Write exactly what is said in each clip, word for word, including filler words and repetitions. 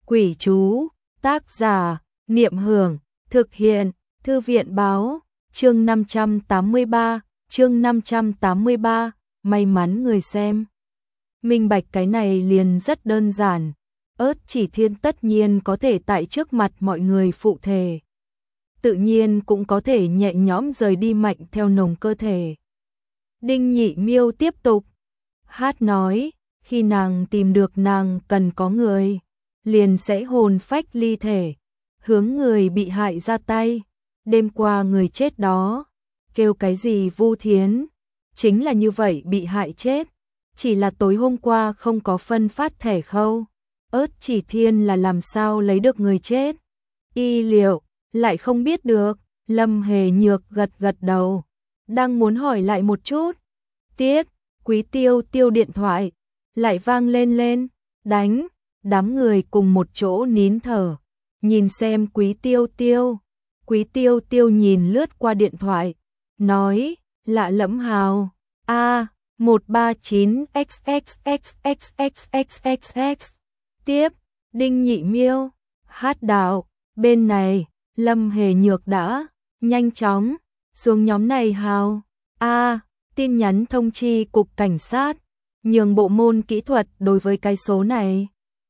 Quỷ chú, tác giả, Niệm Hưởng, thực hiện, Thư viện báo, chương năm trăm tám mươi ba, chương năm trăm tám mươi ba, may mắn người xem. Minh bạch cái này liền rất đơn giản, Ớt Chỉ Thiên tất nhiên có thể tại trước mặt mọi người phụ thể. Tự nhiên cũng có thể nhẹ nhõm rời đi Mạnh Theo Nồng cơ thể. Đinh Nhị Miêu tiếp tục, hát nói, khi nàng tìm được nàng cần có người, liền sẽ hồn phách ly thể, hướng người bị hại ra tay. Đêm qua người chết đó, kêu cái gì Vu Thiến, chính là như vậy bị hại chết, chỉ là tối hôm qua không có phân phát thẻ khâu. Ớt Chỉ Thiên là làm sao lấy được người chết? Y liệu, lại không biết được. Lâm Hề Nhược gật gật đầu, đang muốn hỏi lại một chút. Tiết, Quý Tiêu Tiêu điện thoại, lại vang lên lên, đánh, đám người cùng một chỗ nín thở, nhìn xem Quý Tiêu Tiêu. Quý Tiêu Tiêu nhìn lướt qua điện thoại, nói, lạ lẫm hào, a một ba chín x x x x x x x x. Tiếp, Đinh Nhị Miêu, hát đạo, bên này, Lâm Hề Nhược đã, nhanh chóng, xuống nhóm này hào, a tin nhắn thông chi cục cảnh sát, nhường bộ môn kỹ thuật đối với cái số này.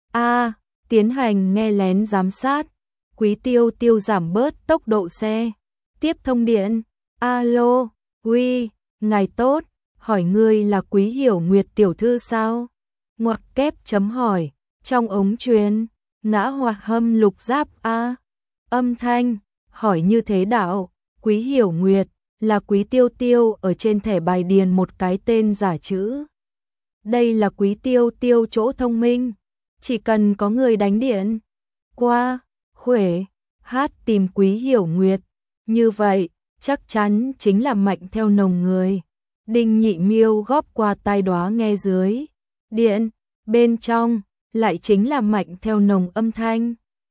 A tiến hành nghe lén giám sát. Quý Tiêu Tiêu giảm bớt tốc độ xe. Tiếp thông điện. Alo, uy, ngài tốt, hỏi ngươi là Quý Hiểu Nguyệt tiểu thư sao? Ngoặc kép chấm hỏi, trong ống truyền, ngã hoặc hâm lục giáp a. Âm thanh, hỏi như thế đạo, Quý Hiểu Nguyệt, là Quý Tiêu Tiêu ở trên thẻ bài điền một cái tên giả chữ. Đây là Quý Tiêu Tiêu chỗ thông minh, chỉ cần có người đánh điện qua, khuể, hát tìm Quý Hiểu Nguyệt, như vậy, chắc chắn chính là Mạnh Theo Nồng người. Đinh Nhị Miêu góp qua tai đoá nghe dưới điện, bên trong, lại chính là Mạnh Theo Nồng âm thanh.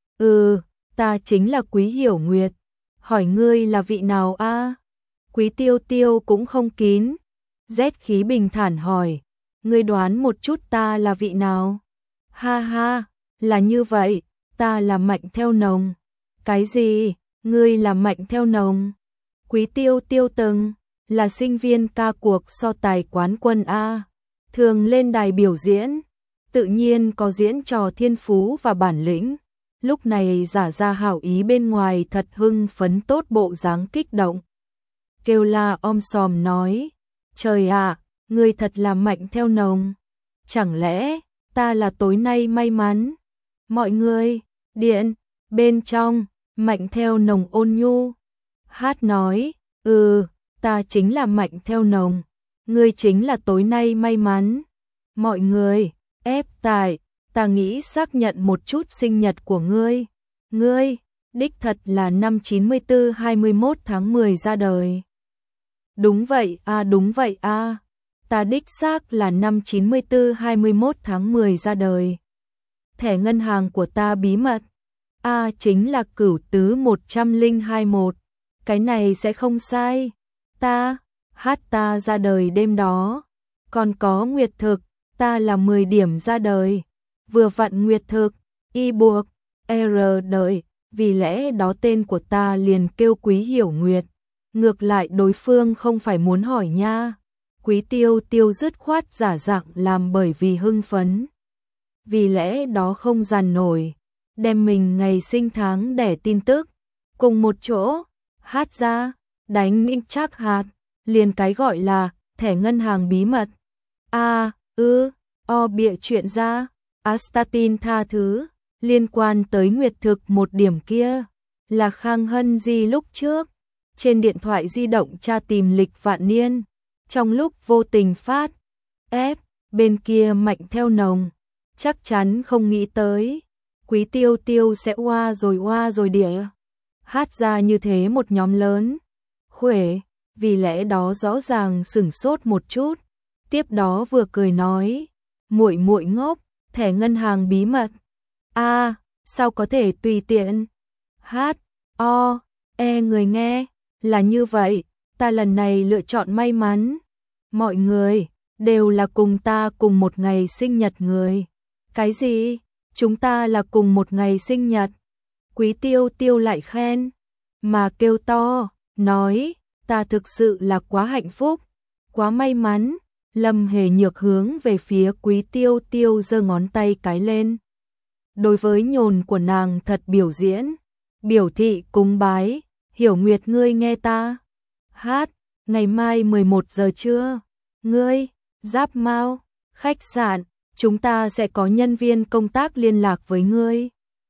Ừ, ta chính là Quý Hiểu Nguyệt, hỏi ngươi là vị nào a? Quý Tiêu Tiêu cũng không kín, rét khí bình thản hỏi, ngươi đoán một chút ta là vị nào? Ha ha, là như vậy, ta là Mạnh Theo Nồng. Cái gì, ngươi là Mạnh Theo Nồng? Quý Tiêu Tiêu từng là sinh viên ca cuộc so tài quán quân A, thường lên đài biểu diễn, tự nhiên có diễn trò thiên phú và bản lĩnh. Lúc này giả ra hảo ý bên ngoài thật hưng phấn tốt bộ dáng kích động. Kêu la om sòm nói, trời ạ, ngươi thật là Mạnh Theo Nồng. Chẳng lẽ, ta là tối nay may mắn? Mọi người, điện, bên trong, Mạnh Theo Nồng ôn nhu. Hát nói, ừ, ta chính là Mạnh Theo Nồng, ngươi chính là tối nay may mắn. Mọi người, ép tại, ta nghĩ xác nhận một chút sinh nhật của ngươi. Ngươi, đích thật là năm chín mươi tư hai mươi mốt tháng mười ra đời. Đúng vậy a à, đúng vậy a à. Ta đích xác là năm chín mươi tư hai mươi mốt tháng mười ra đời. Thẻ ngân hàng của ta bí mật. A à, chính là cửu tứ một không hai mốt. Cái này sẽ không sai. Ta, hát ta ra đời đêm đó. Còn có nguyệt thực, ta là mười điểm ra đời. Vừa vặn nguyệt thực, y buộc, r đợi, vì lẽ đó tên của ta liền kêu Quý Hiểu Nguyệt. Ngược lại đối phương không phải muốn hỏi nha. Quý Tiêu Tiêu dứt khoát giả dạng làm bởi vì hưng phấn. Vì lẽ đó không dằn nổi, đem mình ngày sinh tháng đẻ tin tức, cùng một chỗ, hát ra, đánh minh chắc hạt, liền cái gọi là thẻ ngân hàng bí mật. A, ư, o bịa chuyện ra, Astatin tha thứ, liên quan tới nguyệt thực một điểm kia, là Khang Hân Di lúc trước, trên điện thoại di động tra tìm lịch vạn niên, trong lúc vô tình phát, ép, bên kia Mạnh Theo Nồng, chắc chắn không nghĩ tới, Quý Tiêu Tiêu sẽ oa rồi oa rồi đĩa, hát ra như thế một nhóm lớn, khuể, vì lẽ đó rõ ràng sửng sốt một chút, tiếp đó vừa cười nói, muội muội ngốc, thẻ ngân hàng bí mật, a à, sao có thể tùy tiện, hát, o, e người nghe, là như vậy, ta lần này lựa chọn may mắn, mọi người, đều là cùng ta cùng một ngày sinh nhật người, cái gì, chúng ta là cùng một ngày sinh nhật. Quý Tiêu Tiêu lại khen, mà kêu to, nói, ta thực sự là quá hạnh phúc, quá may mắn. Lâm Hề Nhược hướng về phía Quý Tiêu Tiêu giơ ngón tay cái lên. Đối với nhồn của nàng thật biểu diễn, biểu thị cúng bái, Hiểu Nguyệt ngươi nghe ta hát, ngày mai mười một giờ trưa, ngươi, Giáp Mao, khách sạn, chúng ta sẽ có nhân viên công tác liên lạc với ngươi.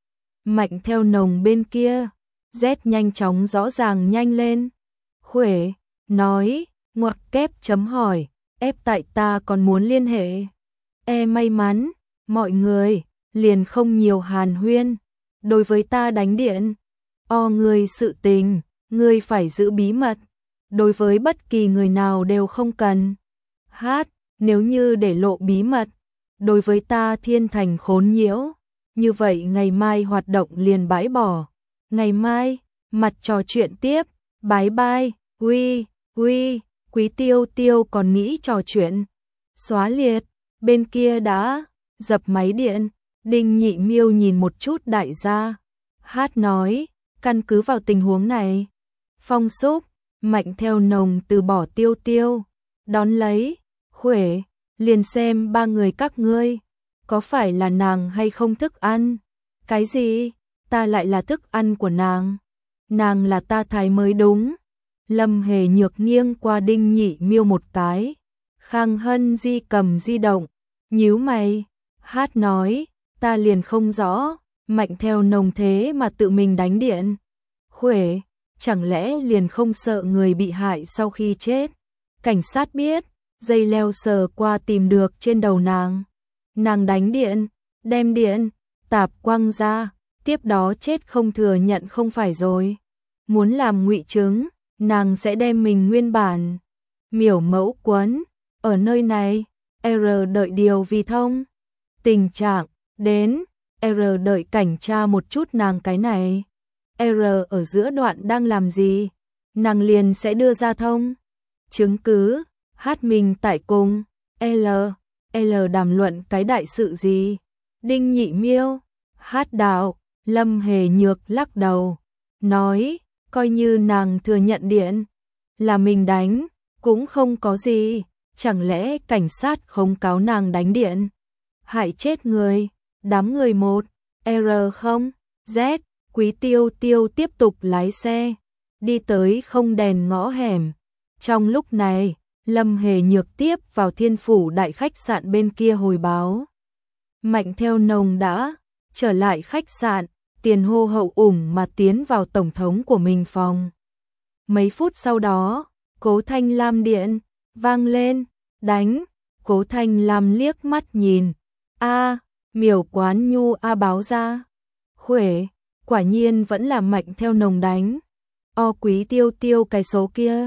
Mạnh Theo Nồng bên kia, Z nhanh chóng rõ ràng nhanh lên. Khuể, nói, ngoặc kép chấm hỏi, ép tại ta còn muốn liên hệ. E may mắn, mọi người, liền không nhiều hàn huyên. Đối với ta đánh điện, o người sự tình, ngươi phải giữ bí mật. Đối với bất kỳ người nào đều không cần. Hát, nếu như để lộ bí mật, đối với ta thiên thành khốn nhiễu. Như vậy ngày mai hoạt động liền bãi bỏ. Ngày mai, mặt trò chuyện tiếp, bái bai, uy, uy, Quý Tiêu Tiêu còn nghĩ trò chuyện. Xóa liệt, bên kia đã, dập máy điện, Đinh Nhị Miêu nhìn một chút đại gia. Hát nói, căn cứ vào tình huống này. Phong Súc, Mạnh Theo Nồng từ bỏ Tiêu Tiêu, đón lấy, Khuể, liền xem ba người các ngươi. Có phải là nàng hay không thức ăn? Cái gì? Ta lại là thức ăn của nàng. Nàng là ta thái mới đúng. Lâm Hề Nhược nghiêng qua Đinh Nhị Miêu một cái. Khang Hân Di cầm di động, nhíu mày. Hát nói, ta liền không rõ, Mạnh Theo Nồng thế mà tự mình đánh điện. Khuể, chẳng lẽ liền không sợ người bị hại sau khi chết? Cảnh sát biết, dây leo sờ qua tìm được trên đầu nàng. Nàng đánh điện, đem điện, tạp quăng ra, tiếp đó chết không thừa nhận không phải rồi. Muốn làm ngụy chứng, nàng sẽ đem mình nguyên bản. Miểu Mẫu Quấn, ở nơi này, R đợi điều vì thông. Tình trạng, đến, R đợi cảnh tra một chút nàng cái này. R ở giữa đoạn đang làm gì? Nàng liền sẽ đưa ra thông. Chứng cứ, Hát mình tại cùng, L. L đàm luận cái đại sự gì? Đinh Nhị Miêu, Hát đạo, Lâm Hề Nhược lắc đầu, nói, coi như nàng thừa nhận điện, là mình đánh, cũng không có gì, chẳng lẽ cảnh sát không cáo nàng đánh điện, hại chết người, đám người một, R không, Z, Quý Tiêu Tiêu tiếp tục lái xe, đi tới không đèn ngõ hẻm. Trong lúc này, Lâm Hề Nhược tiếp vào Thiên Phủ đại khách sạn bên kia hồi báo. Mạnh Theo Nồng đã trở lại khách sạn, tiền hô hậu ủng mà tiến vào tổng thống của mình phòng. Mấy phút sau đó, Cố Thanh Lam điện vang lên, đánh. Cố Thanh Lam liếc mắt nhìn, a, Miểu Quán Nhu a báo ra. Khuể, quả nhiên vẫn là Mạnh Theo Nồng đánh. O Quý Tiêu Tiêu cái số kia.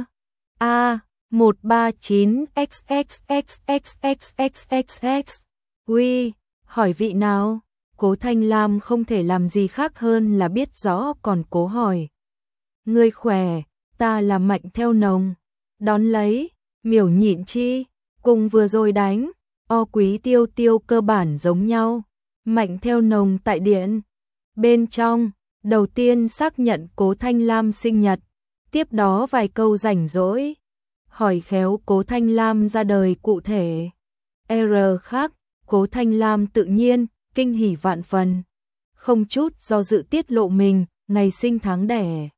A, một ba chín x x x x x x x x. Uy, hỏi vị nào? Cố Thanh Lam không thể làm gì khác hơn là biết rõ còn cố hỏi. Ngươi khỏe, ta là Mạnh Theo Nồng. Đón lấy, Miểu Nhịn Chi, cùng vừa rồi đánh. O Quý Tiêu Tiêu cơ bản giống nhau. Mạnh Theo Nồng tại điện. Bên trong, đầu tiên xác nhận Cố Thanh Lam sinh nhật. Tiếp đó vài câu rảnh rỗi. Hỏi khéo Cố Thanh Lam ra đời cụ thể. R khác, Cố Thanh Lam tự nhiên, kinh hỉ vạn phần. Không chút do dự tiết lộ mình, ngày sinh tháng đẻ.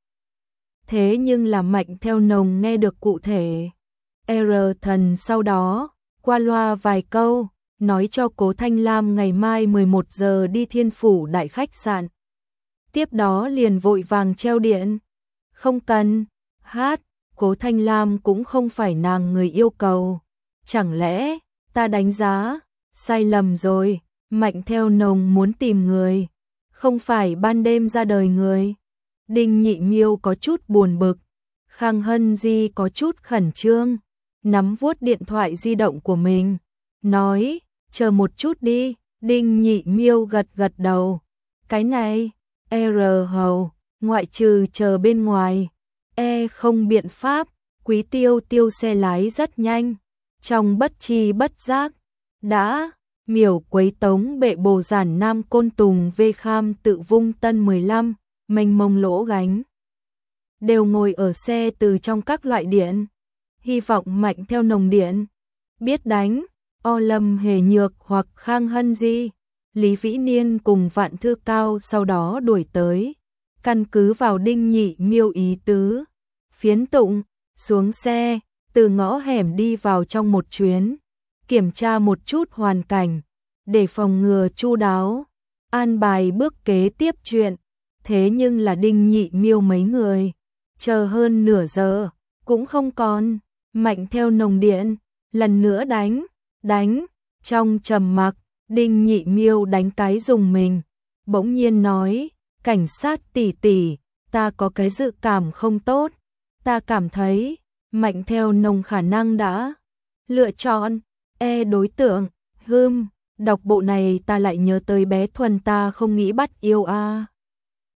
Thế nhưng là Mạnh Theo Nồng nghe được cụ thể. R thần sau đó, qua loa vài câu, nói cho Cố Thanh Lam ngày mai mười một giờ đi Thiên Phủ đại khách sạn. Tiếp đó liền vội vàng treo điện. Không cần, Hát, Cố Thanh Lam cũng không phải nàng người yêu cầu. Chẳng lẽ, ta đánh giá, sai lầm rồi, Mạnh Theo Nồng muốn tìm người, không phải ban đêm ra đời người. Đinh Nhị Miêu có chút buồn bực, Khang Hân Di có chút khẩn trương, nắm vuốt điện thoại di động của mình, nói, chờ một chút đi. Đinh Nhị Miêu gật gật đầu, cái này, R hầu, ngoại trừ chờ bên ngoài, E không biện pháp. Quý Tiêu Tiêu xe lái rất nhanh, trong bất tri bất giác, đã Miểu quấy tống bệ bồ giản nam côn tùng vê kham tự vung tân mười lăm, mênh mông lỗ gánh. Đều ngồi ở xe từ trong các loại điện. Hy vọng Mạnh Theo Nồng điện. Biết đánh, O Lâm Hề Nhược hoặc Khang Hân Di. Lý Vĩ Niên cùng Vạn Thư Cao sau đó đuổi tới. Căn cứ vào Đinh Nhị Miêu ý tứ. Phiến Tụng, xuống xe, từ ngõ hẻm đi vào trong một chuyến. Kiểm tra một chút hoàn cảnh, để phòng ngừa chu đáo. An bài bước kế tiếp chuyện. Thế nhưng là Đinh Nhị Miêu mấy người. Chờ hơn nửa giờ, cũng không còn. Mạnh Theo Nồng điện, lần nữa đánh, đánh. Trong trầm mặc, Đinh Nhị Miêu đánh cái dùng mình. Bỗng nhiên nói, cảnh sát tỷ tỷ, ta có cái dự cảm không tốt. Ta cảm thấy, Mạnh Theo Nồng khả năng đã lựa chọn, e đối tượng, hưm, đọc bộ này ta lại nhớ tới bé Thuần ta không nghĩ bắt yêu a.